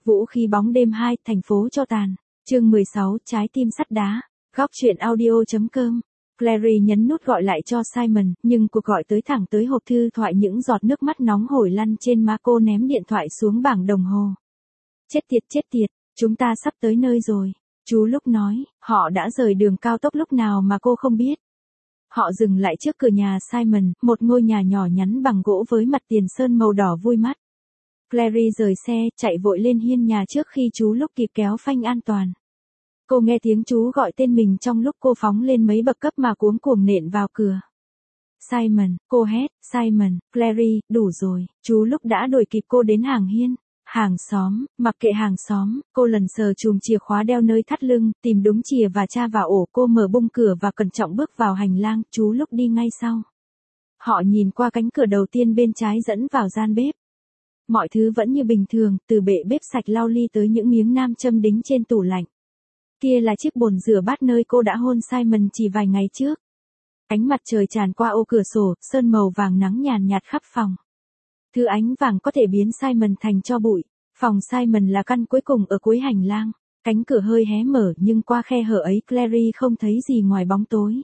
Vũ khí bóng đêm 2, thành phố cho tàn. Chương 16, trái tim sắt đá. Góc truyện audio.com. Clary nhấn nút gọi lại cho Simon, nhưng cuộc gọi tới thẳng tới hộp thư thoại, những giọt nước mắt nóng hổi lăn trên má cô, ném điện thoại xuống bảng đồng hồ. Chết tiệt, chúng ta sắp tới nơi rồi. Chú Lúc nói, họ đã rời đường cao tốc lúc nào mà cô không biết. Họ dừng lại trước cửa nhà Simon, một ngôi nhà nhỏ nhắn bằng gỗ với mặt tiền sơn màu đỏ vui mắt. Clary rời xe, chạy vội lên hiên nhà trước khi chú Lúc kịp kéo phanh an toàn. Cô nghe tiếng chú gọi tên mình trong lúc cô phóng lên mấy bậc cấp mà cuống cuồng nện vào cửa. Simon, cô hét, Simon, Clary, đủ rồi. Chú Lúc đã đuổi kịp cô đến hàng hiên. Hàng xóm, mặc kệ hàng xóm, cô lần sờ chùm chìa khóa đeo nơi thắt lưng, tìm đúng chìa và tra vào ổ. Cô mở bung cửa và cẩn trọng bước vào hành lang, chú Lúc đi ngay sau. Họ nhìn qua cánh cửa đầu tiên bên trái dẫn vào gian bếp. Mọi thứ vẫn như bình thường, từ bệ bếp sạch lau ly tới những miếng nam châm đính trên tủ lạnh. Kia là chiếc bồn rửa bát nơi cô đã hôn Simon chỉ vài ngày trước. Ánh mặt trời tràn qua ô cửa sổ, sơn màu vàng nắng nhàn nhạt khắp phòng. Thứ ánh vàng có thể biến Simon thành tro bụi. Phòng Simon là căn cuối cùng ở cuối hành lang. Cánh cửa hơi hé mở, nhưng qua khe hở ấy Clary không thấy gì ngoài bóng tối.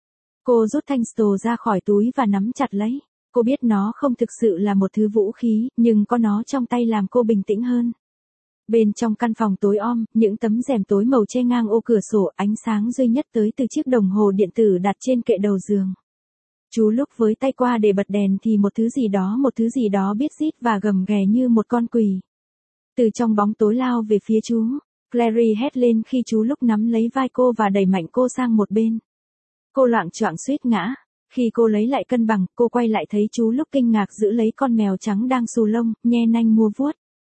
Cô rút thanh pistol ra khỏi túi và nắm chặt lấy. Cô biết nó không thực sự là một thứ vũ khí, nhưng có nó trong tay làm cô bình tĩnh hơn. Bên trong căn phòng tối om, những tấm rèm tối màu che ngang ô cửa sổ, ánh sáng duy nhất tới từ chiếc đồng hồ điện tử đặt trên kệ đầu giường. Chú Lúc với tay qua để bật đèn thì một thứ gì đó biết rít và gầm ghè như một con quỷ. Từ trong bóng tối lao về phía chú. Clary hét lên khi chú Lúc nắm lấy vai cô và đẩy mạnh cô sang một bên. Cô loạng choạng suýt ngã. Khi cô lấy lại cân bằng, cô quay lại thấy chú Lúc kinh ngạc giữ lấy con mèo trắng đang xù lông, nhe nanh mua vuốt.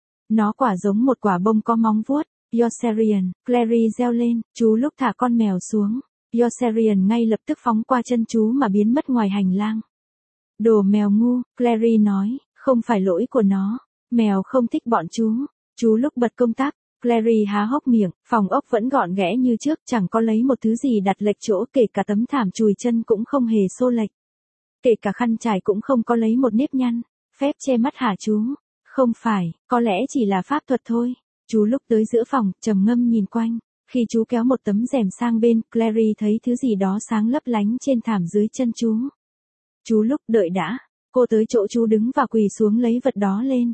Nó quả giống một quả bông có móng vuốt. Yossarian, Clary reo lên, chú Lúc thả con mèo xuống. Yossarian ngay lập tức phóng qua chân chú mà biến mất ngoài hành lang. Đồ mèo ngu, Clary nói, không phải lỗi của nó. Mèo không thích bọn chú. Chú Lúc bật công tắc. Clary há hốc miệng, phòng ốc vẫn gọn ghẽ như trước, chẳng có lấy một thứ gì đặt lệch chỗ, kể cả tấm thảm chùi chân cũng không hề xô lệch. Kể cả khăn trải cũng không có lấy một nếp nhăn. Phép che mắt hả chú? Không phải, có lẽ chỉ là pháp thuật thôi. Chú Lúc tới giữa phòng, trầm ngâm nhìn quanh. Khi chú kéo một tấm rèm sang bên, Clary thấy thứ gì đó sáng lấp lánh trên thảm dưới chân chú. Chú Lúc, đợi đã. Cô tới chỗ chú đứng và quỳ xuống lấy vật đó lên.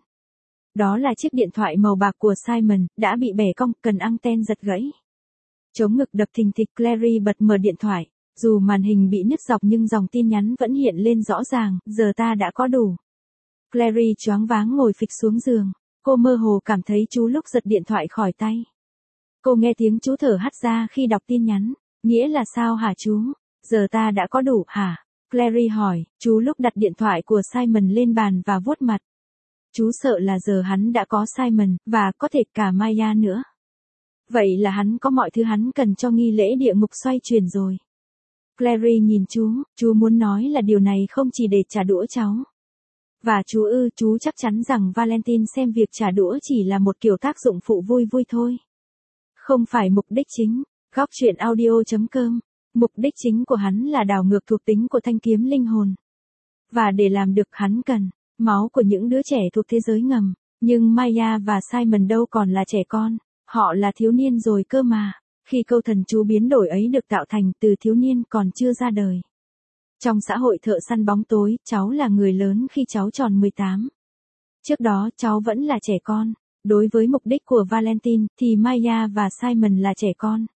Đó là chiếc điện thoại màu bạc của Simon, đã bị bẻ cong, cần anten giật gãy. Chống ngực đập thình thịch, Clary bật mở điện thoại. Dù màn hình bị nứt dọc nhưng dòng tin nhắn vẫn hiện lên rõ ràng, giờ ta đã có đủ. Clary choáng váng ngồi phịch xuống giường. Cô mơ hồ cảm thấy chú Lúc giật điện thoại khỏi tay. Cô nghe tiếng chú thở hắt ra khi đọc tin nhắn. Nghĩa là sao hả chú? Giờ ta đã có đủ hả? Clary hỏi. Chú Lúc đặt điện thoại của Simon lên bàn và vuốt mặt. Chú sợ là giờ hắn đã có Simon, và có thể cả Maya nữa. Vậy là hắn có mọi thứ hắn cần cho nghi lễ địa ngục xoay chuyển rồi. Clary nhìn chú muốn nói là điều này không chỉ để trả đũa cháu. Và chú chắc chắn rằng Valentine xem việc trả đũa chỉ là một kiểu tác dụng phụ vui vui thôi. Không phải mục đích chính. Góc truyện audio.com. Mục đích chính của hắn là đảo ngược thuộc tính của thanh kiếm linh hồn. Và để làm được hắn cần máu của những đứa trẻ thuộc thế giới ngầm. Nhưng Maya và Simon đâu còn là trẻ con. Họ là thiếu niên rồi cơ mà. Khi câu thần chú biến đổi ấy được tạo thành từ thiếu niên còn chưa ra đời. Trong xã hội thợ săn bóng tối, cháu là người lớn khi cháu tròn 18. Trước đó cháu vẫn là trẻ con. Đối với mục đích của Valentine thì Maya và Simon là trẻ con.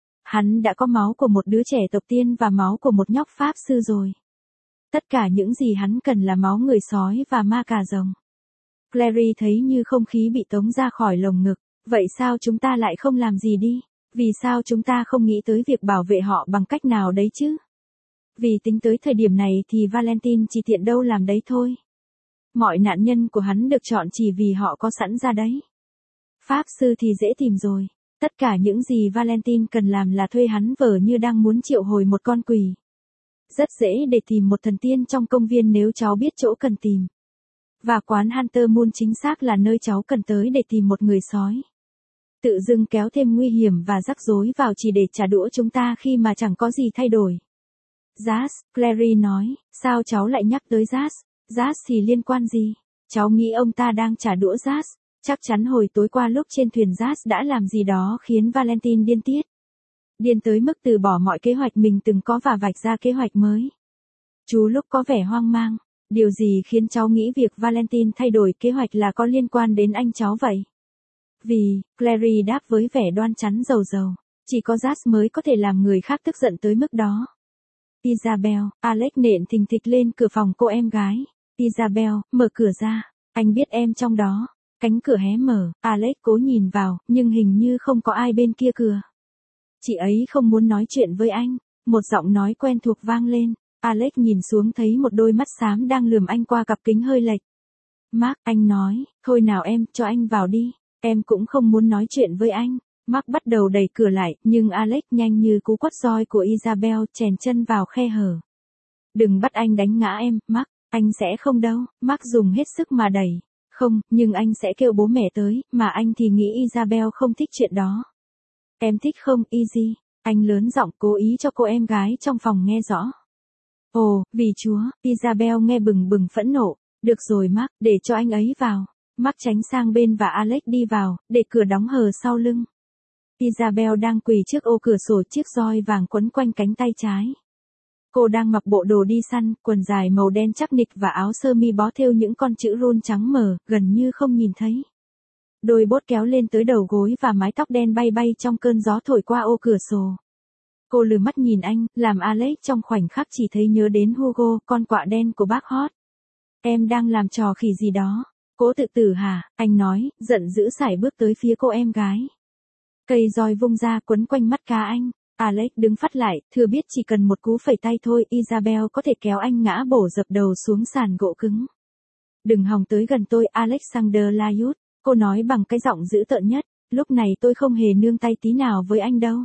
Hắn đã có máu của một đứa trẻ tộc tiên và máu của một nhóc pháp sư rồi. Tất cả những gì hắn cần là máu người sói và ma cà rồng. Clary thấy như không khí bị tống ra khỏi lồng ngực. Vậy sao chúng ta lại không làm gì đi? Vì sao chúng ta không nghĩ tới việc bảo vệ họ bằng cách nào đấy chứ? Vì tính tới thời điểm này thì Valentine chỉ tiện đâu làm đấy thôi. Mọi nạn nhân của hắn được chọn chỉ vì họ có sẵn ra đấy. Pháp sư thì dễ tìm rồi. Tất cả những gì Valentine cần làm là thuê hắn vờ như đang muốn triệu hồi một con quỷ. Rất dễ để tìm một thần tiên trong công viên nếu cháu biết chỗ cần tìm. Và quán Hunter Moon chính xác là nơi cháu cần tới để tìm một người sói. Tự dưng kéo thêm nguy hiểm và rắc rối vào chỉ để trả đũa chúng ta khi mà chẳng có gì thay đổi. Jas, Clary nói, sao cháu lại nhắc tới Jas? Jas thì liên quan gì? Cháu nghĩ ông ta đang trả đũa Jas. Chắc chắn hồi tối qua lúc trên thuyền Jazz đã làm gì đó khiến Valentine điên tiết. Điên tới mức từ bỏ mọi kế hoạch mình từng có và vạch ra kế hoạch mới. Chú lúc có vẻ hoang mang. Điều gì khiến cháu nghĩ việc Valentine thay đổi kế hoạch là có liên quan đến anh cháu vậy? Vì, Clary đáp với vẻ đoan chắn rầu rầu. Chỉ có Jazz mới có thể làm người khác tức giận tới mức đó. Isabel, Alex nện thình thịch lên cửa phòng cô em gái. Isabel, mở cửa ra. Anh biết em trong đó. Cánh cửa hé mở, Alex cố nhìn vào, nhưng hình như không có ai bên kia cửa. Chị ấy không muốn nói chuyện với anh. Một giọng nói quen thuộc vang lên. Alex nhìn xuống thấy một đôi mắt xám đang lườm anh qua cặp kính hơi lệch. Mark, anh nói, thôi nào em, cho anh vào đi. Em cũng không muốn nói chuyện với anh. Mark bắt đầu đẩy cửa lại, nhưng Alex nhanh như cú quất roi của Isabel chèn chân vào khe hở. Đừng bắt anh đánh ngã em, Mark, anh sẽ không đâu. Mark dùng hết sức mà đẩy. Không, nhưng anh sẽ kêu bố mẹ tới, mà anh thì nghĩ Isabel không thích chuyện đó. Em thích không, Izzy? Anh lớn giọng cố ý cho cô em gái trong phòng nghe rõ. Ồ, vì Chúa, Isabel nghe bừng bừng phẫn nộ. Được rồi Mark, để cho anh ấy vào. Mark tránh sang bên và Alex đi vào, để cửa đóng hờ sau lưng. Isabel đang quỳ trước ô cửa sổ, chiếc roi vàng quấn quanh cánh tay trái. Cô đang mặc bộ đồ đi săn, quần dài màu đen chắc nịch và áo sơ mi bó thêu những con chữ rune trắng mờ, gần như không nhìn thấy. Đôi bốt kéo lên tới đầu gối và mái tóc đen bay bay trong cơn gió thổi qua ô cửa sổ. Cô lừ mắt nhìn anh, làm Alex trong khoảnh khắc chỉ thấy nhớ đến Hugo, con quạ đen của bác Hot. Em đang làm trò khỉ gì đó. Cố tự tử hả? Anh nói, giận dữ sải bước tới phía cô em gái. Cây roi vung ra quấn quanh mắt cá anh. Alex đứng phắt lại, thừa biết chỉ cần một cú phẩy tay thôi Isabel có thể kéo anh ngã bổ dập đầu xuống sàn gỗ cứng. Đừng hòng tới gần tôi Alexander Layut, cô nói bằng cái giọng dữ tợn nhất, lúc này tôi không hề nương tay tí nào với anh đâu.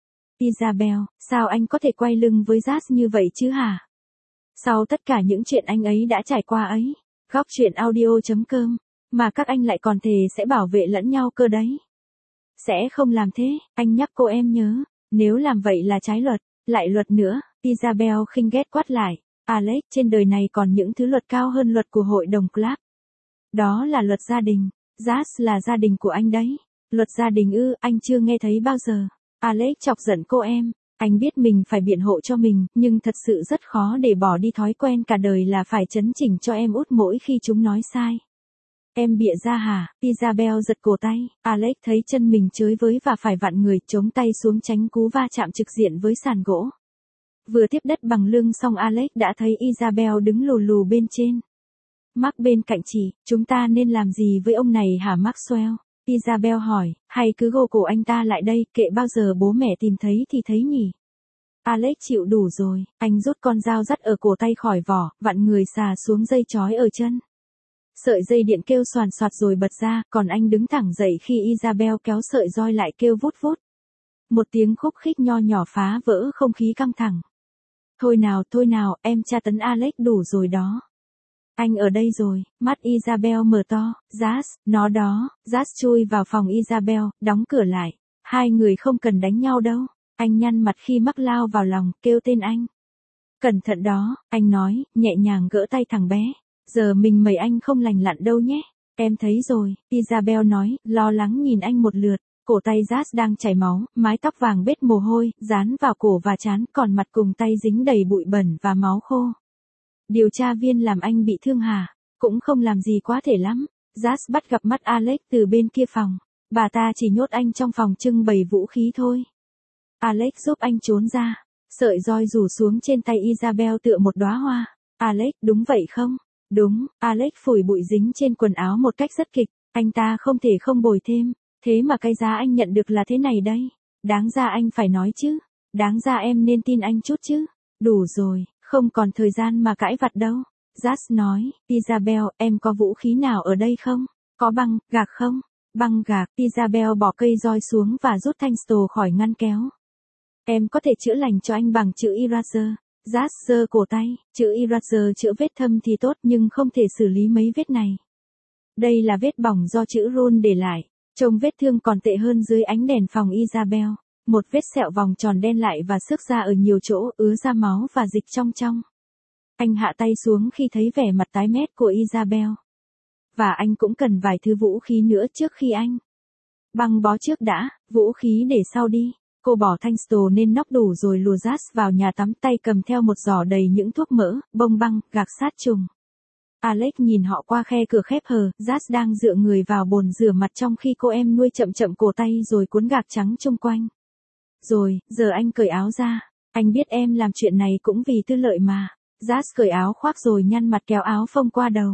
Isabel, sao anh có thể quay lưng với Jazz như vậy chứ hả? Sau tất cả những chuyện anh ấy đã trải qua ấy, góc chuyện audio.com, mà các anh lại còn thề sẽ bảo vệ lẫn nhau cơ đấy. Sẽ không làm thế, anh nhắc cô em nhớ, nếu làm vậy là trái luật, lại luật nữa, Isabel khinh ghét quát lại, Alex, trên đời này còn những thứ luật cao hơn luật của hội đồng club. Đó là luật gia đình, Jazz là gia đình của anh đấy. Luật gia đình ư, anh chưa nghe thấy bao giờ. Alex chọc giận cô em, anh biết mình phải biện hộ cho mình, nhưng thật sự rất khó để bỏ đi thói quen cả đời là phải chấn chỉnh cho em út mỗi khi chúng nói sai. Em bịa ra hả? Isabel giật cổ tay, Alex thấy chân mình chới với và phải vặn người chống tay xuống tránh cú va chạm trực diện với sàn gỗ. Vừa tiếp đất bằng lưng xong Alex đã thấy Isabel đứng lù lù bên trên. Mark bên cạnh chị, chúng ta nên làm gì với ông này hả Maxwell? Isabel hỏi, hay cứ gô cổ anh ta lại đây, kệ bao giờ bố mẹ tìm thấy thì thấy nhỉ? Alex chịu đủ rồi, anh rút con dao dắt ở cổ tay khỏi vỏ, vặn người xà xuống dây trói ở chân. Sợi dây điện kêu xoàn xoạt rồi bật ra, còn anh đứng thẳng dậy khi Isabel kéo sợi roi lại kêu vút vút. Một tiếng khúc khích nho nhỏ phá vỡ không khí căng thẳng. Thôi nào, em tra tấn Alex đủ rồi đó. Anh ở đây rồi, mắt Isabel mở to, Jazz, nó đó, Jazz chui vào phòng Isabel, đóng cửa lại. Hai người không cần đánh nhau đâu. Anh nhăn mặt khi Mark lao vào lòng, kêu tên anh. Cẩn thận đó, anh nói, nhẹ nhàng gỡ tay thằng bé. Giờ mình mời anh không lành lặn đâu nhé. Em thấy rồi, Isabel nói, lo lắng nhìn anh một lượt. Cổ tay Jazz đang chảy máu, mái tóc vàng bết mồ hôi, dán vào cổ và trán, còn mặt cùng tay dính đầy bụi bẩn và máu khô. Điều tra viên làm anh bị thương hả? Cũng không làm gì quá thể lắm. Jazz bắt gặp mắt Alex từ bên kia phòng. Bà ta chỉ nhốt anh trong phòng trưng bày vũ khí thôi. Alex giúp anh trốn ra. Sợi roi rủ xuống trên tay Isabel tựa một đóa hoa. Alex, đúng vậy không? Đúng, Alex phủi bụi dính trên quần áo một cách rất kịch. Anh ta không thể không bồi thêm. Thế mà cái giá anh nhận được là thế này đây. Đáng ra anh phải nói chứ. Đáng ra em nên tin anh chút chứ. Đủ rồi, không còn thời gian mà cãi vặt đâu. Jazz nói, Isabel, em có vũ khí nào ở đây không? Có băng, gạc không? Băng gạc, Isabel bỏ cây roi xuống và rút thanh stồ khỏi ngăn kéo. Em có thể chữa lành cho anh bằng chữ eraser. Jazz giơ cổ tay, chữ eraser chữa vết thâm thì tốt nhưng không thể xử lý mấy vết này. Đây là vết bỏng do chữ rune để lại. Trông vết thương còn tệ hơn dưới ánh đèn phòng Isabel. Một vết sẹo vòng tròn đen lại và xước ra ở nhiều chỗ, ứa ra máu và dịch trong. Anh hạ tay xuống khi thấy vẻ mặt tái mét của Isabel. và anh cũng cần vài thứ vũ khí nữa trước khi anh băng bó trước đã, vũ khí để sau đi. Cô bỏ thanh stồ lên nóc đủ rồi lùa Jas vào nhà tắm, tay cầm theo một giỏ đầy những thuốc mỡ, bông băng, gạc sát trùng. Alex nhìn họ qua khe cửa khép hờ, Jas đang dựa người vào bồn rửa mặt trong khi cô em nuôi chậm chậm cổ tay rồi cuốn gạc trắng chung quanh. Rồi, giờ anh cởi áo ra. Anh biết em làm chuyện này cũng vì tư lợi mà. Jas cởi áo khoác rồi nhăn mặt kéo áo phông qua đầu.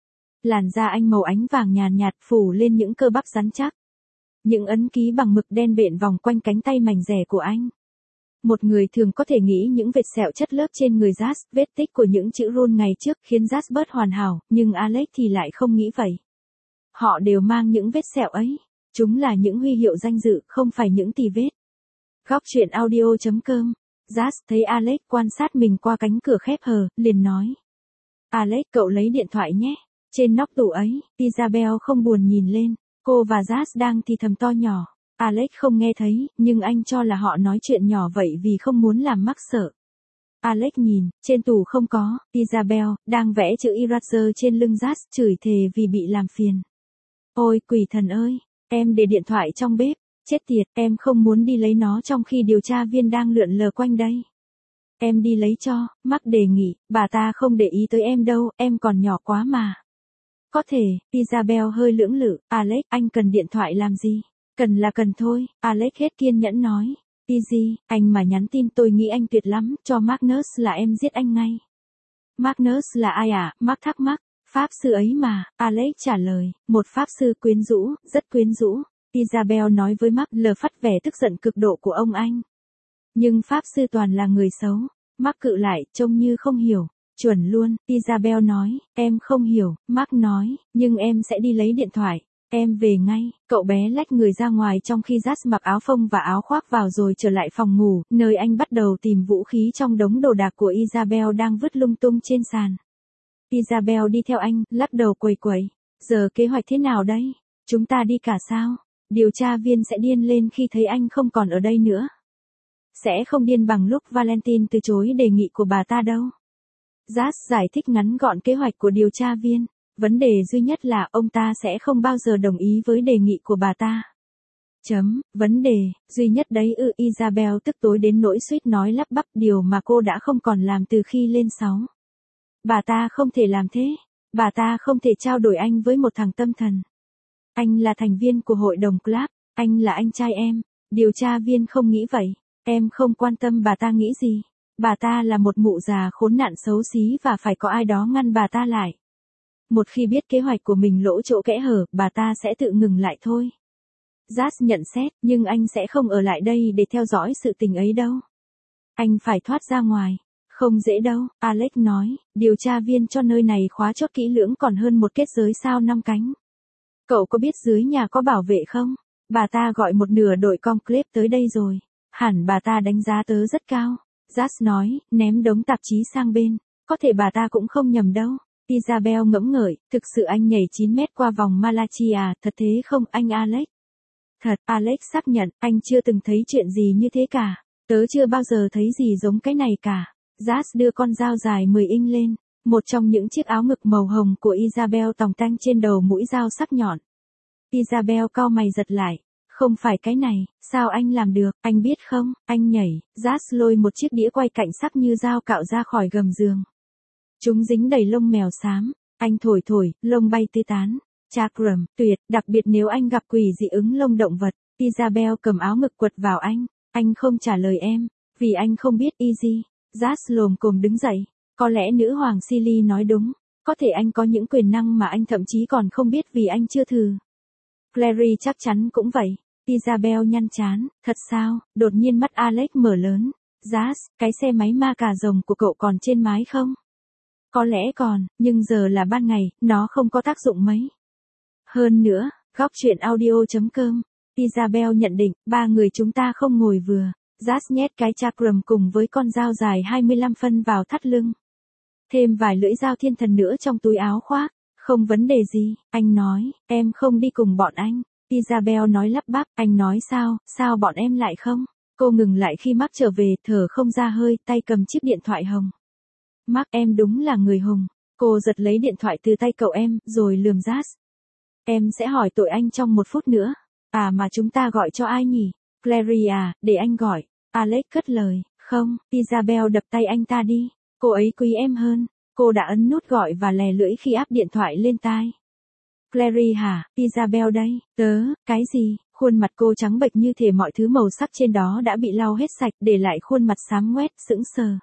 Làn da anh màu ánh vàng nhàn nhạt phủ lên những cơ bắp rắn chắc. Những ấn ký bằng mực đen bện vòng quanh cánh tay mảnh dẻ của anh. Một người thường có thể nghĩ những vệt sẹo chất lớp trên người Jas, vết tích của những chữ rune ngày trước khiến Jas bớt hoàn hảo, nhưng Alex thì lại không nghĩ vậy. Họ đều mang những vết sẹo ấy. Chúng là những huy hiệu danh dự, không phải những tì vết. Góc truyện audio.com. Jas thấy Alex quan sát mình qua cánh cửa khép hờ, liền nói. Alex, cậu lấy điện thoại nhé. Trên nóc tủ ấy, Isabel không buồn nhìn lên. Cô và Jas đang thì thầm to nhỏ. Alex không nghe thấy, nhưng anh cho là họ nói chuyện nhỏ vậy vì không muốn làm mắc sợ. Alex nhìn, trên tủ không có, Isabel đang vẽ chữ eraser trên lưng Jas, chửi thề vì bị làm phiền. Ôi quỷ thần ơi, em để điện thoại trong bếp, chết tiệt, em không muốn đi lấy nó trong khi điều tra viên đang lượn lờ quanh đây. Em đi lấy cho, Mark đề nghị, bà ta không để ý tới em đâu, em còn nhỏ quá mà. Có thể, Isabel hơi lưỡng lự, Alex, anh cần điện thoại làm gì? Cần là cần thôi, Alex hết kiên nhẫn nói. Easy, anh mà nhắn tin tôi nghĩ anh tuyệt lắm, cho Magnus là em giết anh ngay. Magnus là ai à? Mark thắc mắc. Pháp sư ấy mà, Alex trả lời, một pháp sư quyến rũ, rất quyến rũ. Isabel nói với Mark lờ phát vẻ tức giận cực độ của ông anh. Nhưng pháp sư toàn là người xấu. Mark cự lại, trông như không hiểu. Chuẩn luôn, Isabel nói, em không hiểu, Mark nói, nhưng em sẽ đi lấy điện thoại. Em về ngay, cậu bé lách người ra ngoài trong khi Jas mặc áo phông và áo khoác vào rồi trở lại phòng ngủ, nơi anh bắt đầu tìm vũ khí trong đống đồ đạc của Isabel đang vứt lung tung trên sàn. Isabel đi theo anh, lắc đầu quẩy quẩy. Giờ kế hoạch thế nào đây? Chúng ta đi cả sao? Điều tra viên sẽ điên lên khi thấy anh không còn ở đây nữa. Sẽ không điên bằng lúc Valentine từ chối đề nghị của bà ta đâu. Jas giải thích ngắn gọn kế hoạch của điều tra viên. Vấn đề duy nhất là ông ta sẽ không bao giờ đồng ý với đề nghị của bà ta. Vấn đề duy nhất đấy ư? Isabel tức tối đến nỗi suýt nói lắp bắp điều mà cô đã không còn làm từ khi lên 6. Bà ta không thể làm thế. Bà ta không thể trao đổi anh với một thằng tâm thần. Anh là thành viên của hội đồng club, anh là anh trai em. Điều tra viên không nghĩ vậy. Em không quan tâm bà ta nghĩ gì. Bà ta là một mụ già khốn nạn xấu xí và phải có ai đó ngăn bà ta lại. Một khi biết kế hoạch của mình lỗ chỗ kẽ hở, bà ta sẽ tự ngừng lại thôi. Jas nhận xét, nhưng anh sẽ không ở lại đây để theo dõi sự tình ấy đâu. Anh phải thoát ra ngoài. Không dễ đâu, Alex nói, điều tra viên cho nơi này khóa chốt kỹ lưỡng còn hơn một kết giới sao 5 cánh. Cậu có biết dưới nhà có bảo vệ không? Bà ta gọi một nửa đội conclave tới đây rồi. Hẳn bà ta đánh giá tớ rất cao. Jas nói, ném đống tạp chí sang bên. Có thể bà ta cũng không nhầm đâu. Isabel ngẫm ngợi, thực sự anh nhảy 9 mét qua vòng Malachi à, thật thế không anh Alex? Thật, Alex xác nhận, anh chưa từng thấy chuyện gì như thế cả. Tớ chưa bao giờ thấy gì giống cái này cả. Jas đưa con dao dài 10 inch lên. Một trong những chiếc áo ngực màu hồng của Isabel tòng tanh trên đầu mũi dao sắc nhọn. Isabel cau mày giật lại. Không phải cái này, sao anh làm được, anh biết không, anh nhảy. Jas lôi một chiếc đĩa quay cạnh sắc như dao cạo ra khỏi gầm giường. Chúng dính đầy lông mèo xám. Anh thổi thổi, lông bay tứ tán. Chakram, tuyệt, đặc biệt nếu anh gặp quỷ dị ứng lông động vật. Isabel cầm áo ngực quật vào anh. Anh không trả lời em. Vì anh không biết Easy. Jas lồm cồm đứng dậy. Có lẽ nữ hoàng Silly nói đúng. Có thể anh có những quyền năng mà anh thậm chí còn không biết vì anh chưa thử. Clary chắc chắn cũng vậy. Isabel nhăn trán. Thật sao? Đột nhiên mắt Alex mở lớn. Jas, cái xe máy ma cà rồng của cậu còn trên mái không? Có lẽ còn, nhưng giờ là ban ngày, nó không có tác dụng mấy. Hơn nữa, góc truyện audio.com. Isabel nhận định, ba người chúng ta không ngồi vừa. Jas nhét cái chakram cùng với con dao dài 25 phân vào thắt lưng. Thêm vài lưỡi dao thiên thần nữa trong túi áo khoác. Không vấn đề gì, anh nói, em không đi cùng bọn anh. Isabel nói lắp bắp, anh nói sao bọn em lại không? Cô ngừng lại khi Mark trở về, thở không ra hơi, tay cầm chiếc điện thoại hồng. Mark, em đúng là người hùng. Cô giật lấy điện thoại từ tay cậu em, rồi lườm Jazz. Em sẽ hỏi tội anh trong 1 phút nữa. À mà chúng ta gọi cho ai nhỉ? Clary à, để anh gọi. Alex cất lời. Không, Isabel đập tay anh ta đi. Cô ấy quý em hơn. Cô đã ấn nút gọi và lè lưỡi khi áp điện thoại lên tai. Clary hả, Isabel đây. Cái gì? Khuôn mặt cô trắng bệch như thể mọi thứ màu sắc trên đó đã bị lau hết sạch, để lại khuôn mặt xám ngoét, sững sờ.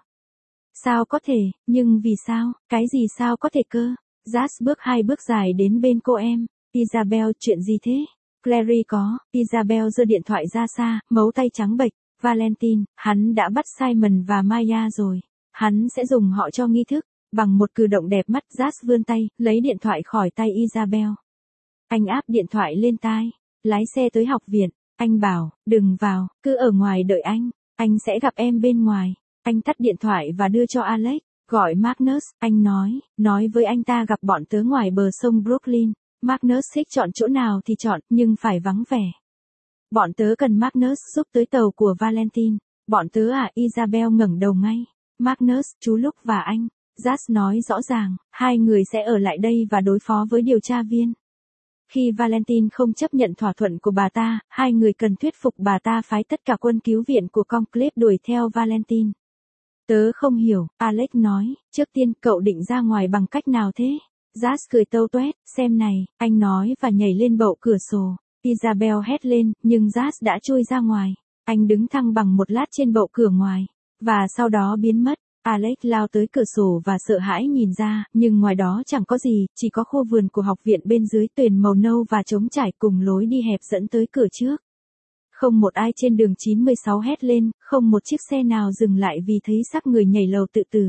Sao có thể, nhưng vì sao, cái gì sao có thể cơ? Jazz bước 2 bước dài đến bên cô em. Isabel, chuyện gì thế? Clary có. Isabel giơ điện thoại ra xa, mấu tay trắng bệch. Valentine, hắn đã bắt Simon và Maya rồi. Hắn sẽ dùng họ cho nghi thức. Bằng một cử động đẹp mắt, Jazz vươn tay, lấy điện thoại khỏi tay Isabel. Anh áp điện thoại lên tai. Lái xe tới học viện. Anh bảo, đừng vào, cứ ở ngoài đợi anh sẽ gặp em bên ngoài. Anh tắt điện thoại và đưa cho Alex. Gọi Magnus, anh nói với anh ta gặp bọn tớ ngoài bờ sông Brooklyn. Magnus thích chọn chỗ nào thì chọn, nhưng phải vắng vẻ. Bọn tớ cần Magnus giúp tới tàu của Valentine. Bọn tớ à? Isabel ngẩng đầu ngay. Magnus, chú Lúc và anh. Jazz nói rõ ràng, 2 người sẽ ở lại đây và đối phó với điều tra viên. Khi Valentine không chấp nhận thỏa thuận của bà ta, 2 người cần thuyết phục bà ta phái tất cả quân cứu viện của Conclave đuổi theo Valentine. Tớ không hiểu, Alex nói, trước tiên cậu định ra ngoài bằng cách nào thế? Jazz cười tâu tuét, xem này, anh nói và nhảy lên bậu cửa sổ. Isabel hét lên, nhưng Jazz đã trôi ra ngoài. Anh đứng thăng bằng một lát trên bậu cửa ngoài, và sau đó biến mất. Alex lao tới cửa sổ và sợ hãi nhìn ra, nhưng ngoài đó chẳng có gì, chỉ có khu vườn của học viện bên dưới tuyền màu nâu và trống trải cùng lối đi hẹp dẫn tới cửa trước. Không một ai trên đường 96 hét lên, không một chiếc xe nào dừng lại vì thấy xác người nhảy lầu tự tử.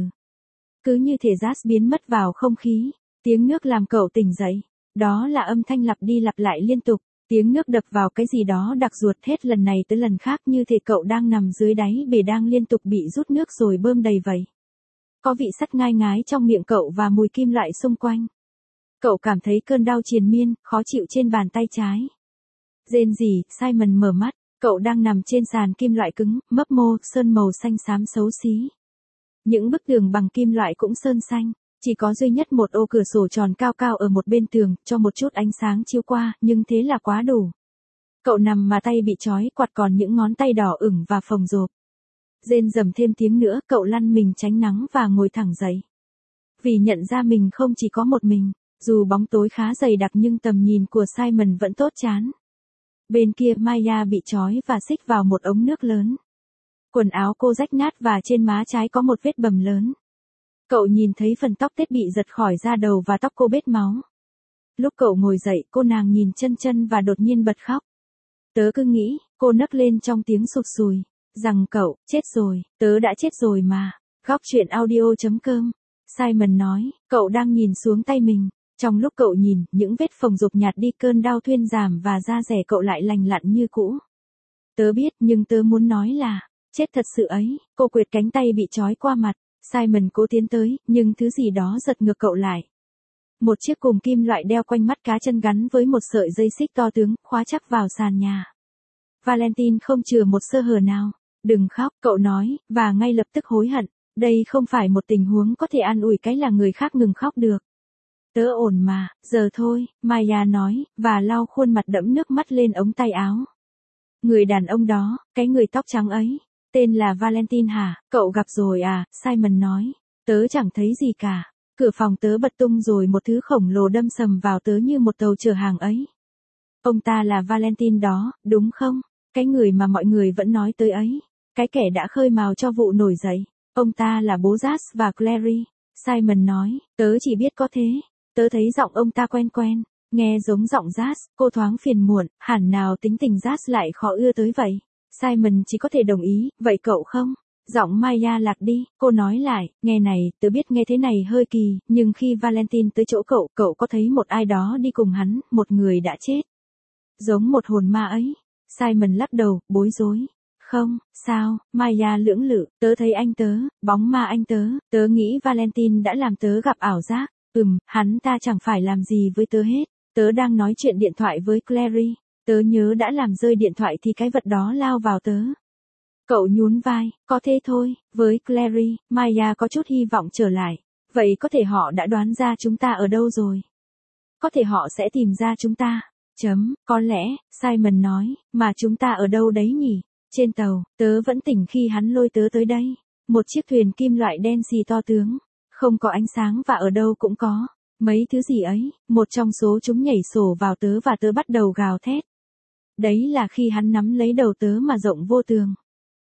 Cứ như thể Jazz biến mất vào không khí. Tiếng nước làm cậu tỉnh dậy. Đó là âm thanh lặp đi lặp lại liên tục. Tiếng nước đập vào cái gì đó đặc ruột hết lần này tới lần khác như thể cậu đang nằm dưới đáy bể đang liên tục bị rút nước rồi bơm đầy vậy. Có vị sắt ngai ngái trong miệng cậu và mùi kim loại xung quanh. Cậu cảm thấy cơn đau triền miên, khó chịu trên bàn tay trái. Rên rỉ, Simon mở mắt. Cậu đang nằm trên sàn kim loại cứng, mấp mô, sơn màu xanh xám xấu xí. Những bức tường bằng kim loại cũng sơn xanh. Chỉ có duy nhất một ô cửa sổ tròn cao cao ở một bên tường, cho một chút ánh sáng chiếu qua, nhưng thế là quá đủ. Cậu nằm mà tay bị trói quặt còn những ngón tay đỏ ửng và phồng rộp. Rên rầm thêm tiếng nữa, cậu lăn mình tránh nắng và ngồi thẳng dậy. Vì nhận ra mình không chỉ có một mình, dù bóng tối khá dày đặc nhưng tầm nhìn của Simon vẫn tốt chán. Bên kia Maya bị trói và xích vào một ống nước lớn. Quần áo cô rách nát và trên má trái có một vết bầm lớn. Cậu nhìn thấy phần tóc tết bị giật khỏi da đầu và tóc cô bết máu. Lúc cậu ngồi dậy, cô nàng nhìn chân và đột nhiên bật khóc. Tớ cứ nghĩ, cô nấc lên trong tiếng sụt sùi, rằng cậu, chết rồi, tớ đã chết rồi mà. Góc chuyện audio.com. Simon nói, cậu đang nhìn xuống tay mình. Trong lúc cậu nhìn, những vết phồng rộp nhạt đi, cơn đau thuyên giảm và da rẻ cậu lại lành lặn như cũ. Tớ biết, nhưng tớ muốn nói là, chết thật sự ấy. Cô quệt cánh tay bị trói qua mặt. Simon cố tiến tới, nhưng thứ gì đó giật ngược cậu lại. Một chiếc cùm kim loại đeo quanh mắt cá chân gắn với một sợi dây xích to tướng, khóa chắc vào sàn nhà. Valentine không chừa một sơ hở nào. Đừng khóc, cậu nói, và ngay lập tức hối hận. Đây không phải một tình huống có thể an ủi cái là người khác ngừng khóc được. Tớ ổn mà, giờ thôi, Maya nói, và lau khuôn mặt đẫm nước mắt lên ống tay áo. Người đàn ông đó, cái người tóc trắng ấy, tên là Valentine hả? Cậu gặp rồi à? Simon nói. Tớ chẳng thấy gì cả. Cửa phòng tớ bật tung rồi một thứ khổng lồ đâm sầm vào tớ như một tàu chở hàng ấy. Ông ta là Valentine đó, đúng không? Cái người mà mọi người vẫn nói tới ấy. Cái kẻ đã khơi mào cho vụ nổi dậy. Ông ta là bố Jazz và Clary. Simon nói, tớ chỉ biết có thế. Tớ thấy giọng ông ta quen quen. Nghe giống giọng Jazz, cô thoáng phiền muộn, hẳn nào tính tình Jazz lại khó ưa tới vậy. Simon chỉ có thể đồng ý, vậy cậu không? Giọng Maya lạc đi, cô nói lại, nghe này, tớ biết nghe thế này hơi kỳ, nhưng khi Valentine tới chỗ cậu có thấy một ai đó đi cùng hắn, một người đã chết. Giống một hồn ma ấy. Simon lắc đầu, bối rối. Không, sao, Maya lưỡng lự, tớ thấy anh tớ, bóng ma anh tớ nghĩ Valentine đã làm tớ gặp ảo giác. Hắn ta chẳng phải làm gì với tớ hết. Tớ đang nói chuyện điện thoại với Clary. Tớ nhớ đã làm rơi điện thoại thì cái vật đó lao vào tớ. Cậu nhún vai, có thế thôi, với Clary, Maya có chút hy vọng trở lại. Vậy có thể họ đã đoán ra chúng ta ở đâu rồi. Có thể họ sẽ tìm ra chúng ta. Có lẽ, Simon nói, mà chúng ta ở đâu đấy nhỉ? Trên tàu, tớ vẫn tỉnh khi hắn lôi tớ tới đây. Một chiếc thuyền kim loại đen xì to tướng. Không có ánh sáng và ở đâu cũng có. Mấy thứ gì ấy, một trong số chúng nhảy sổ vào tớ và tớ bắt đầu gào thét. Đấy là khi hắn nắm lấy đầu tớ mà rộng vô tường.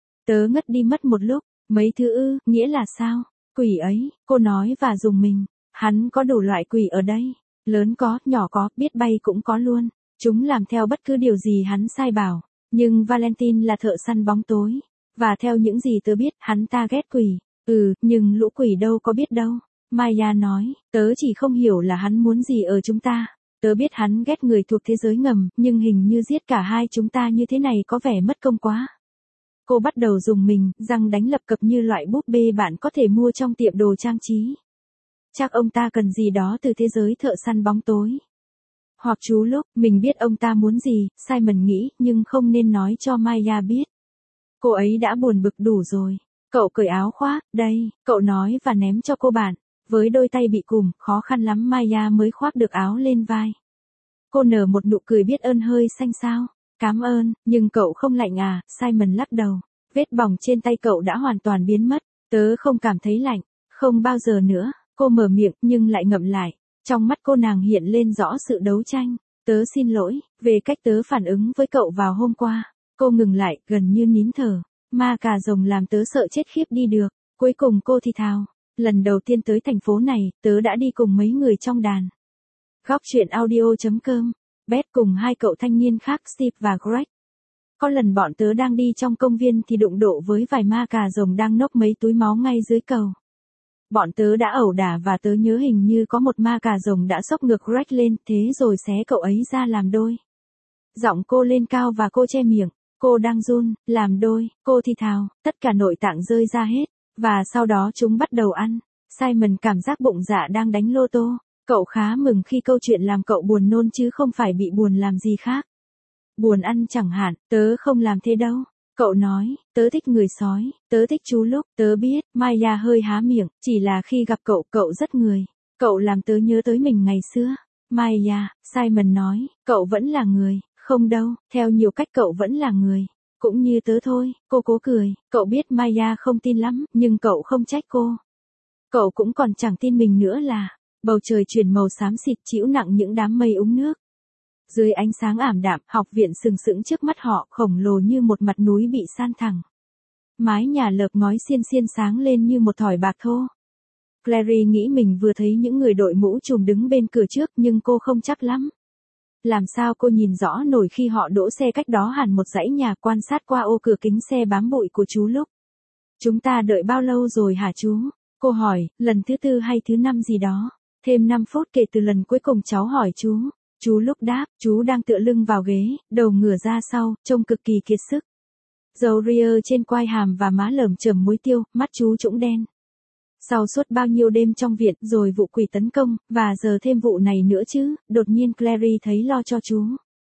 Tớ ngất đi mất một lúc, mấy thứ nghĩa là sao? Quỷ ấy, cô nói và dùng mình. Hắn có đủ loại quỷ ở đây. Lớn có, nhỏ có, biết bay cũng có luôn. Chúng làm theo bất cứ điều gì hắn sai bảo. Nhưng Valentine là thợ săn bóng tối. Và theo những gì tớ biết, hắn ta ghét quỷ. Nhưng lũ quỷ đâu có biết đâu. Maya nói, tớ chỉ không hiểu là hắn muốn gì ở chúng ta. Tớ biết hắn ghét người thuộc thế giới ngầm, nhưng hình như giết cả hai chúng ta như thế này có vẻ mất công quá. Cô bắt đầu dùng mình, răng đánh lập cập như loại búp bê bạn có thể mua trong tiệm đồ trang trí. Chắc ông ta cần gì đó từ thế giới thợ săn bóng tối. Hoặc chú lúc, mình biết ông ta muốn gì, Simon nghĩ, nhưng không nên nói cho Maya biết. Cô ấy đã buồn bực đủ rồi. Cậu cởi áo khoác, đây, cậu nói và ném cho cô bạn. Với đôi tay bị cùm, khó khăn lắm Maya mới khoác được áo lên vai. Cô nở một nụ cười biết ơn hơi xanh xao. Cảm ơn, nhưng cậu không lạnh à? Simon lắc đầu. Vết bỏng trên tay cậu đã hoàn toàn biến mất. Tớ không cảm thấy lạnh. Không bao giờ nữa. Cô mở miệng nhưng lại ngậm lại. Trong mắt cô nàng hiện lên rõ sự đấu tranh. Tớ xin lỗi, về cách tớ phản ứng với cậu vào hôm qua. Cô ngừng lại, gần như nín thở. Ma cà rồng làm tớ sợ chết khiếp đi được. Cuối cùng cô thì thào. Lần đầu tiên tới thành phố này, tớ đã đi cùng mấy người trong đàn. Góc truyện audio.com. Beth cùng hai cậu thanh niên khác Steve và Greg. Có lần bọn tớ đang đi trong công viên thì đụng độ với vài ma cà rồng đang nốc mấy túi máu ngay dưới cầu. Bọn tớ đã ẩu đả và tớ nhớ hình như có một ma cà rồng đã xốc ngược Greg lên, thế rồi xé cậu ấy ra làm đôi. Giọng cô lên cao và cô che miệng. Cô đang run, làm đôi, cô thì thào, tất cả nội tạng rơi ra hết. Và sau đó chúng bắt đầu ăn. Simon cảm giác bụng dạ đang đánh lô tô. Cậu khá mừng khi câu chuyện làm cậu buồn nôn chứ không phải bị buồn làm gì khác. Buồn ăn chẳng hạn, tớ không làm thế đâu. Cậu nói, tớ thích người sói, tớ thích chú lúc, tớ biết, Maya hơi há miệng, chỉ là khi gặp cậu, cậu rất người. Cậu làm tớ nhớ tới mình ngày xưa. Maya, Simon nói, cậu vẫn là người, không đâu, theo nhiều cách cậu vẫn là người. Cũng như tớ thôi, cô cố cười, cậu biết Maya không tin lắm, nhưng cậu không trách cô. Cậu cũng còn chẳng tin mình nữa là, bầu trời chuyển màu xám xịt chịu nặng những đám mây úng nước. Dưới ánh sáng ảm đạm, học viện sừng sững trước mắt họ, khổng lồ như một mặt núi bị san thẳng. Mái nhà lợp ngói xiên xiên sáng lên như một thỏi bạc thô. Clary nghĩ mình vừa thấy những người đội mũ trùm đứng bên cửa trước nhưng cô không chắc lắm. Làm sao cô nhìn rõ nổi khi họ đỗ xe cách đó hẳn một dãy nhà quan sát qua ô cửa kính xe bám bụi của chú lúc. Chúng ta đợi bao lâu rồi hả chú? Cô hỏi, lần thứ 4 hay thứ 5 gì đó. Thêm 5 phút kể từ lần cuối cùng cháu hỏi chú. Chú lúc đáp, chú đang tựa lưng vào ghế, đầu ngửa ra sau, trông cực kỳ kiệt sức. Dầu ria trên quai hàm và má lởm chởm muối tiêu, mắt chú trũng đen. Sau suốt bao nhiêu đêm trong viện, rồi vụ quỷ tấn công, và giờ thêm vụ này nữa chứ, đột nhiên Clary thấy lo cho chú.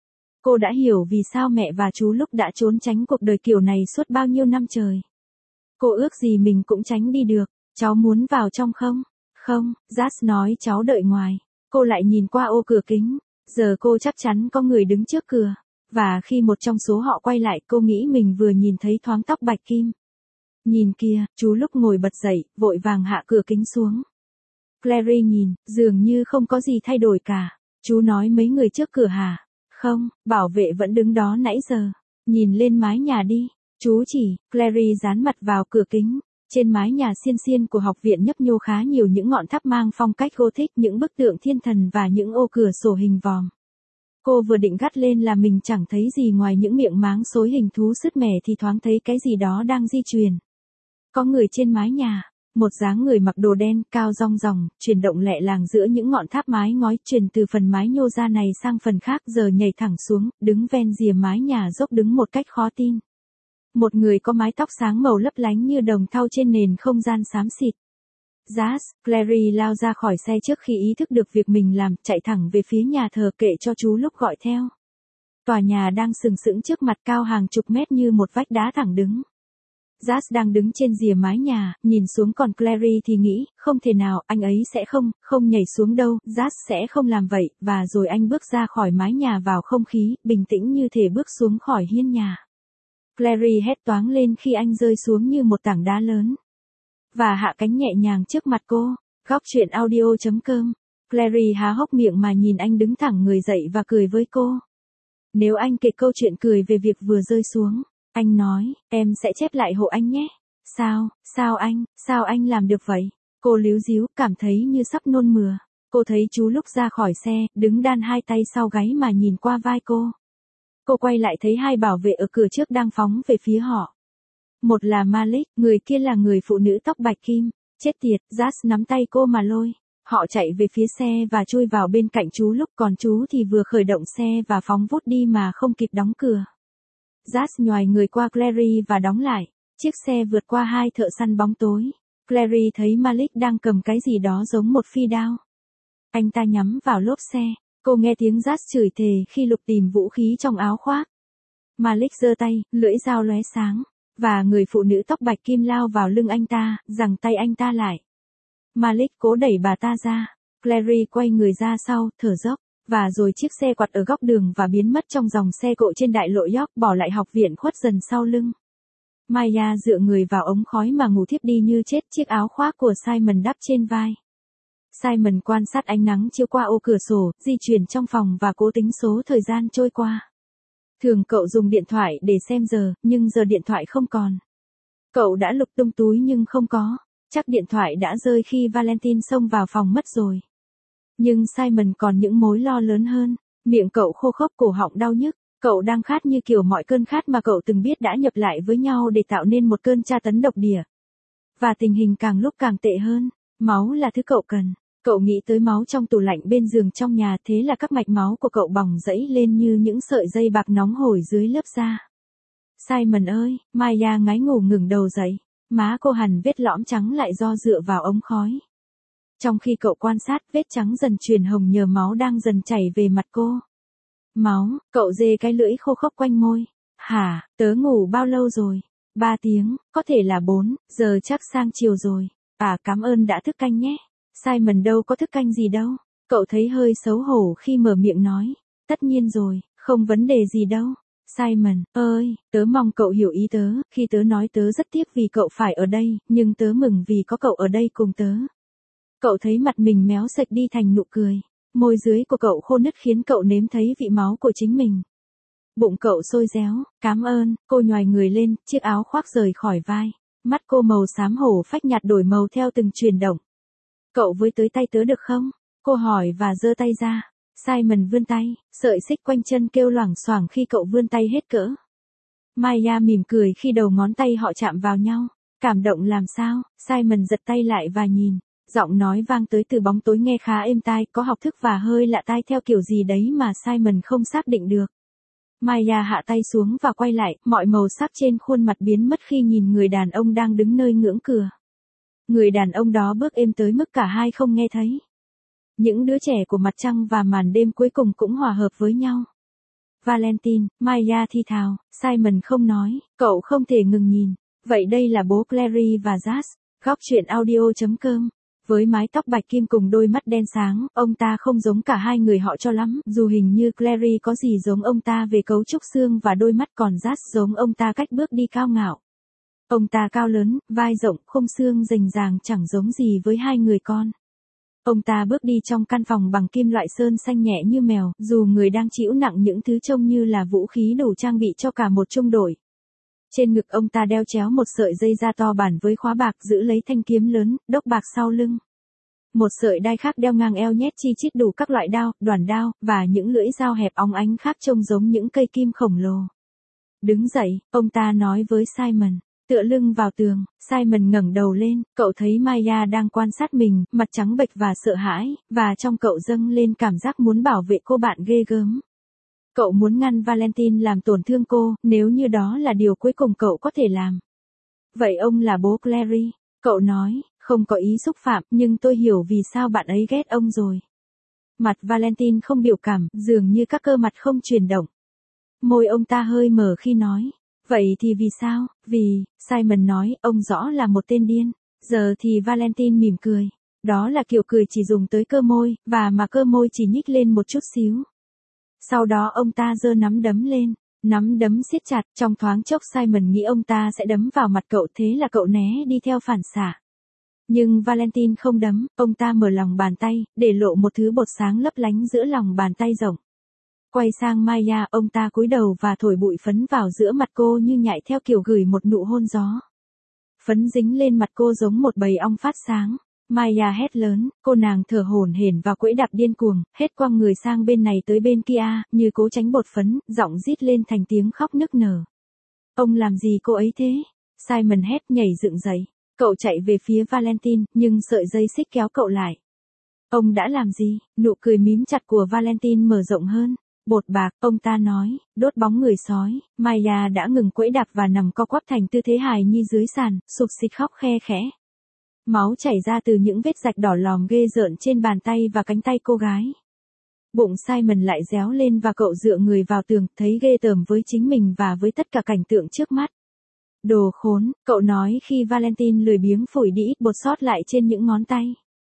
Cô đã hiểu vì sao mẹ và chú lúc đã trốn tránh cuộc đời kiểu này suốt bao nhiêu năm trời. Cô ước gì mình cũng tránh đi được. Cháu muốn vào trong không? Không, Jas nói cháu đợi ngoài. Cô lại nhìn qua ô cửa kính. Giờ cô chắc chắn có người đứng trước cửa. Và khi một trong số họ quay lại cô nghĩ mình vừa nhìn thấy thoáng tóc bạch kim. Nhìn kìa, chú lúc ngồi bật dậy, vội vàng hạ cửa kính xuống. Clary nhìn, dường như không có gì thay đổi cả. Chú nói mấy người trước cửa hả? Không, bảo vệ vẫn đứng đó nãy giờ. Nhìn lên mái nhà đi. Chú chỉ, Clary dán mặt vào cửa kính. Trên mái nhà xiên xiên của học viện nhấp nhô khá nhiều những ngọn tháp mang phong cách Gothic, những bức tượng thiên thần và những ô cửa sổ hình vòm. Cô vừa định gắt lên là mình chẳng thấy gì ngoài những miệng máng xối hình thú sứt mẻ thì thoáng thấy cái gì đó đang di chuyển. Có người trên mái nhà, một dáng người mặc đồ đen, cao rong ròng, chuyển động lẹ làng giữa những ngọn tháp mái ngói, chuyển từ phần mái nhô ra này sang phần khác giờ nhảy thẳng xuống, đứng ven rìa mái nhà dốc đứng một cách khó tin. Một người có mái tóc sáng màu lấp lánh như đồng thau trên nền không gian xám xịt. Jas, Clary lao ra khỏi xe trước khi ý thức được việc mình làm, chạy thẳng về phía nhà thờ kệ cho chú lúc gọi theo. Tòa nhà đang sừng sững trước mặt cao hàng chục mét như một vách đá thẳng đứng. Jas đang đứng trên rìa mái nhà, nhìn xuống còn Clary thì nghĩ, không thể nào, anh ấy sẽ không nhảy xuống đâu, Jas sẽ không làm vậy, và rồi anh bước ra khỏi mái nhà vào không khí, bình tĩnh như thể bước xuống khỏi hiên nhà. Clary hét toáng lên khi anh rơi xuống như một tảng đá lớn. Và hạ cánh nhẹ nhàng trước mặt cô. Góc chuyện audio.com. Clary há hốc miệng mà nhìn anh đứng thẳng người dậy và cười với cô. Nếu anh kể câu chuyện cười về việc vừa rơi xuống, anh nói, em sẽ chép lại hộ anh nhé. Sao anh làm được vậy? Cô líu díu, cảm thấy như sắp nôn mửa. Cô thấy chú lúc ra khỏi xe, đứng đan hai tay sau gáy mà nhìn qua vai cô. Cô quay lại thấy hai bảo vệ ở cửa trước đang phóng về phía họ. Một là Malik, người kia là người phụ nữ tóc bạch kim. Chết tiệt, Jas nắm tay cô mà lôi. Họ chạy về phía xe và chui vào bên cạnh chú lúc còn chú thì vừa khởi động xe và phóng vút đi mà không kịp đóng cửa. Jas nhoài người qua Clary và đóng lại. Chiếc xe vượt qua hai thợ săn bóng tối. Clary thấy Malik đang cầm cái gì đó giống một phi đao. Anh ta nhắm vào lốp xe. Cô nghe tiếng Jas chửi thề khi lục tìm vũ khí trong áo khoác. Malik giơ tay, lưỡi dao lóe sáng. Và người phụ nữ tóc bạch kim lao vào lưng anh ta, giằng tay anh ta lại. Malik cố đẩy bà ta ra. Clary quay người ra sau, thở dốc. Và rồi chiếc xe quặt ở góc đường và biến mất trong dòng xe cộ trên đại lộ York, bỏ lại học viện khuất dần sau lưng. Maya dựa người vào ống khói mà ngủ thiếp đi như chết, chiếc áo khoác của Simon đắp trên vai. Simon quan sát ánh nắng chiếu qua ô cửa sổ, di chuyển trong phòng và cố tính số thời gian trôi qua. Thường cậu dùng điện thoại để xem giờ, nhưng giờ điện thoại không còn. Cậu đã lục tung túi nhưng không có. Chắc điện thoại đã rơi khi Valentine xông vào phòng mất rồi. Nhưng Simon còn những mối lo lớn hơn. Miệng cậu khô khốc, cổ họng đau nhức. Cậu đang khát như kiểu mọi cơn khát mà cậu từng biết đã nhập lại với nhau để tạo nên một cơn tra tấn độc địa. Và tình hình càng lúc càng tệ hơn. Máu là thứ cậu cần. Cậu nghĩ tới máu trong tủ lạnh bên giường trong nhà, thế là các mạch máu của cậu bỏng rẫy lên như những sợi dây bạc nóng hổi dưới lớp da. Simon ơi, Maya ngáy ngủ ngẩng đầu dậy. Má cô hằn vết lõm trắng lại do dựa vào ống khói. Trong khi cậu quan sát, vết trắng dần chuyển hồng nhờ máu đang dần chảy về mặt cô. Máu, cậu dê cái lưỡi khô khốc quanh môi. Hả, tớ ngủ bao lâu rồi? 3 tiếng, có thể là 4, giờ chắc sang chiều rồi. Cảm ơn đã thức canh nhé. Simon đâu có thức canh gì đâu. Cậu thấy hơi xấu hổ khi mở miệng nói. Tất nhiên rồi, không vấn đề gì đâu. Simon ơi, tớ mong cậu hiểu ý tớ, khi tớ nói tớ rất tiếc vì cậu phải ở đây, nhưng tớ mừng vì có cậu ở đây cùng tớ. Cậu thấy mặt mình méo sạch đi thành nụ cười. Môi dưới của cậu khô nứt khiến cậu nếm thấy vị máu của chính mình. Bụng cậu sôi réo. Cảm ơn. Cô nhoài người lên, chiếc áo khoác rời khỏi vai. Mắt cô màu xám hổ phách nhạt đổi màu theo từng chuyển động. Cậu với tới tay tớ được không? Cô hỏi và giơ tay ra. Simon vươn tay, sợi xích quanh chân kêu loảng xoảng khi cậu vươn tay hết cỡ. Maya mỉm cười khi đầu ngón tay họ chạm vào nhau. Cảm động làm sao? Simon giật tay lại và nhìn. Giọng nói vang tới từ bóng tối nghe khá êm tai, có học thức và hơi lạ tai theo kiểu gì đấy mà Simon không xác định được. Maya hạ tay xuống và quay lại, mọi màu sắc trên khuôn mặt biến mất khi nhìn người đàn ông đang đứng nơi ngưỡng cửa. Người đàn ông đó bước êm tới mức cả hai không nghe thấy. Những đứa trẻ của mặt trăng và màn đêm cuối cùng cũng hòa hợp với nhau. Valentine, Maya thi thào, Simon không nói, cậu không thể ngừng nhìn. Vậy đây là bố Clary và Jas. Góc chuyện audio.com. Với mái tóc bạch kim cùng đôi mắt đen sáng, ông ta không giống cả hai người họ cho lắm, dù hình như Clary có gì giống ông ta về cấu trúc xương và đôi mắt, còn Jas giống ông ta cách bước đi cao ngạo. Ông ta cao lớn, vai rộng, khung xương rành ràng chẳng giống gì với hai người con. Ông ta bước đi trong căn phòng bằng kim loại sơn xanh nhẹ như mèo, dù người đang chịu nặng những thứ trông như là vũ khí đủ trang bị cho cả một trung đội. Trên ngực ông ta đeo chéo một sợi dây da to bản với khóa bạc giữ lấy thanh kiếm lớn, đốc bạc sau lưng. Một sợi đai khác đeo ngang eo nhét chi chít đủ các loại đao, đoản đao, và những lưỡi dao hẹp óng ánh khác trông giống những cây kim khổng lồ. Đứng dậy, ông ta nói với Simon. Tựa lưng vào tường, Simon ngẩng đầu lên, cậu thấy Maya đang quan sát mình, mặt trắng bệch và sợ hãi, và trong cậu dâng lên cảm giác muốn bảo vệ cô bạn ghê gớm. Cậu muốn ngăn Valentine làm tổn thương cô, nếu như đó là điều cuối cùng cậu có thể làm. Vậy ông là bố Clary, cậu nói, không có ý xúc phạm, nhưng tôi hiểu vì sao bạn ấy ghét ông rồi. Mặt Valentine không biểu cảm, dường như các cơ mặt không chuyển động. Môi ông ta hơi mở khi nói. Vậy thì vì sao? Vì, Simon nói, ông rõ là một tên điên. Giờ thì Valentine mỉm cười. Đó là kiểu cười chỉ dùng tới cơ môi, và mà cơ môi chỉ nhích lên một chút xíu. Sau đó ông ta giơ nắm đấm lên. Nắm đấm siết chặt, trong thoáng chốc Simon nghĩ ông ta sẽ đấm vào mặt cậu, thế là cậu né đi theo phản xạ. Nhưng Valentine không đấm, ông ta mở lòng bàn tay, để lộ một thứ bột sáng lấp lánh giữa lòng bàn tay rộng. Quay sang Maya, ông ta cúi đầu và thổi bụi phấn vào giữa mặt cô như nhại theo kiểu gửi một nụ hôn gió. Phấn dính lên mặt cô giống một bầy ong phát sáng. Maya hét lớn, cô nàng thở hổn hển và quẫy đạp điên cuồng, hết quăng người sang bên này tới bên kia, như cố tránh bột phấn, giọng rít lên thành tiếng khóc nức nở. Ông làm gì cô ấy thế? Simon hét, nhảy dựng dậy. Cậu chạy về phía Valentine, nhưng sợi dây xích kéo cậu lại. Ông đã làm gì? Nụ cười mím chặt của Valentine mở rộng hơn. Bột bạc, ông ta nói, đốt bóng người sói. Maya đã ngừng quẫy đạp và nằm co quắp thành tư thế hài nhi dưới sàn, sụp xịt khóc khe khẽ. Máu chảy ra từ những vết rạch đỏ lòm ghê rợn trên bàn tay và cánh tay cô gái. Bụng Simon lại réo lên và cậu dựa người vào tường, thấy ghê tởm với chính mình và với tất cả cảnh tượng trước mắt. Đồ khốn, cậu nói khi Valentine lười biếng phủi đi ít bột sót lại trên những ngón tay.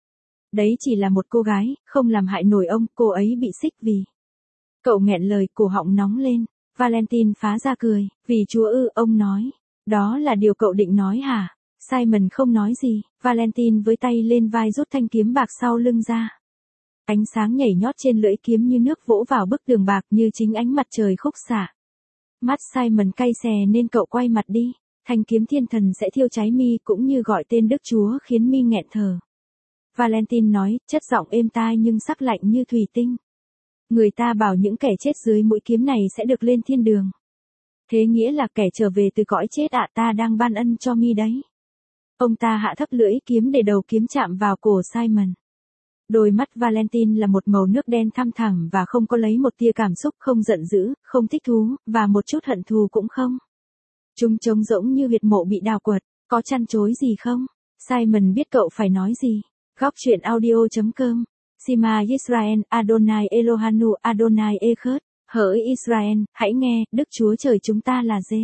Đấy chỉ là một cô gái, không làm hại nổi ông, cô ấy bị xích vì. Cậu nghẹn lời, cổ họng nóng lên. Valentine phá ra cười, vì Chúa ư, ông nói. Đó là điều cậu định nói hả? Simon không nói gì, Valentine với tay lên vai rút thanh kiếm bạc sau lưng ra. Ánh sáng nhảy nhót trên lưỡi kiếm như nước vỗ vào bức tường bạc như chính ánh mặt trời khúc xạ. Mắt Simon cay xè nên cậu quay mặt đi. Thanh kiếm thiên thần sẽ thiêu cháy mi cũng như gọi tên Đức Chúa khiến mi nghẹn thở. Valentine nói, chất giọng êm tai nhưng sắc lạnh như thủy tinh. Người ta bảo những kẻ chết dưới mũi kiếm này sẽ được lên thiên đường. Thế nghĩa là kẻ trở về từ cõi chết ạ, ta đang ban ân cho mi đấy. Ông ta hạ thấp lưỡi kiếm để đầu kiếm chạm vào cổ Simon. Đôi mắt Valentine là một màu nước đen thăm thẳm và không có lấy một tia cảm xúc, không giận dữ, không thích thú, và một chút hận thù cũng không. Chúng trống rỗng như huyệt mộ bị đào quật, có chăn chối gì không? Simon biết cậu phải nói gì. Góc truyện audio.com. Shema Israel, Adonai Elohanu, Adonai Echad. Hỡi Israel, hãy nghe, Đức Chúa Trời chúng ta là dê.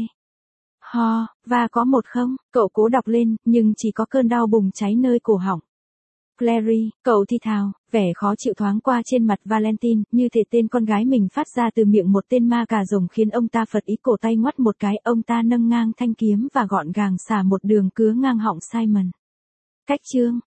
Ho, và có một không? Cậu cố đọc lên, nhưng chỉ có cơn đau bùng cháy nơi cổ họng. Clary, cậu thì thào, vẻ khó chịu thoáng qua trên mặt Valentine, như thể tên con gái mình phát ra từ miệng một tên ma cà rồng khiến ông ta phật ý, cổ tay ngoắt một cái, ông ta nâng ngang thanh kiếm và gọn gàng xả một đường cứa ngang họng Simon. Cách chương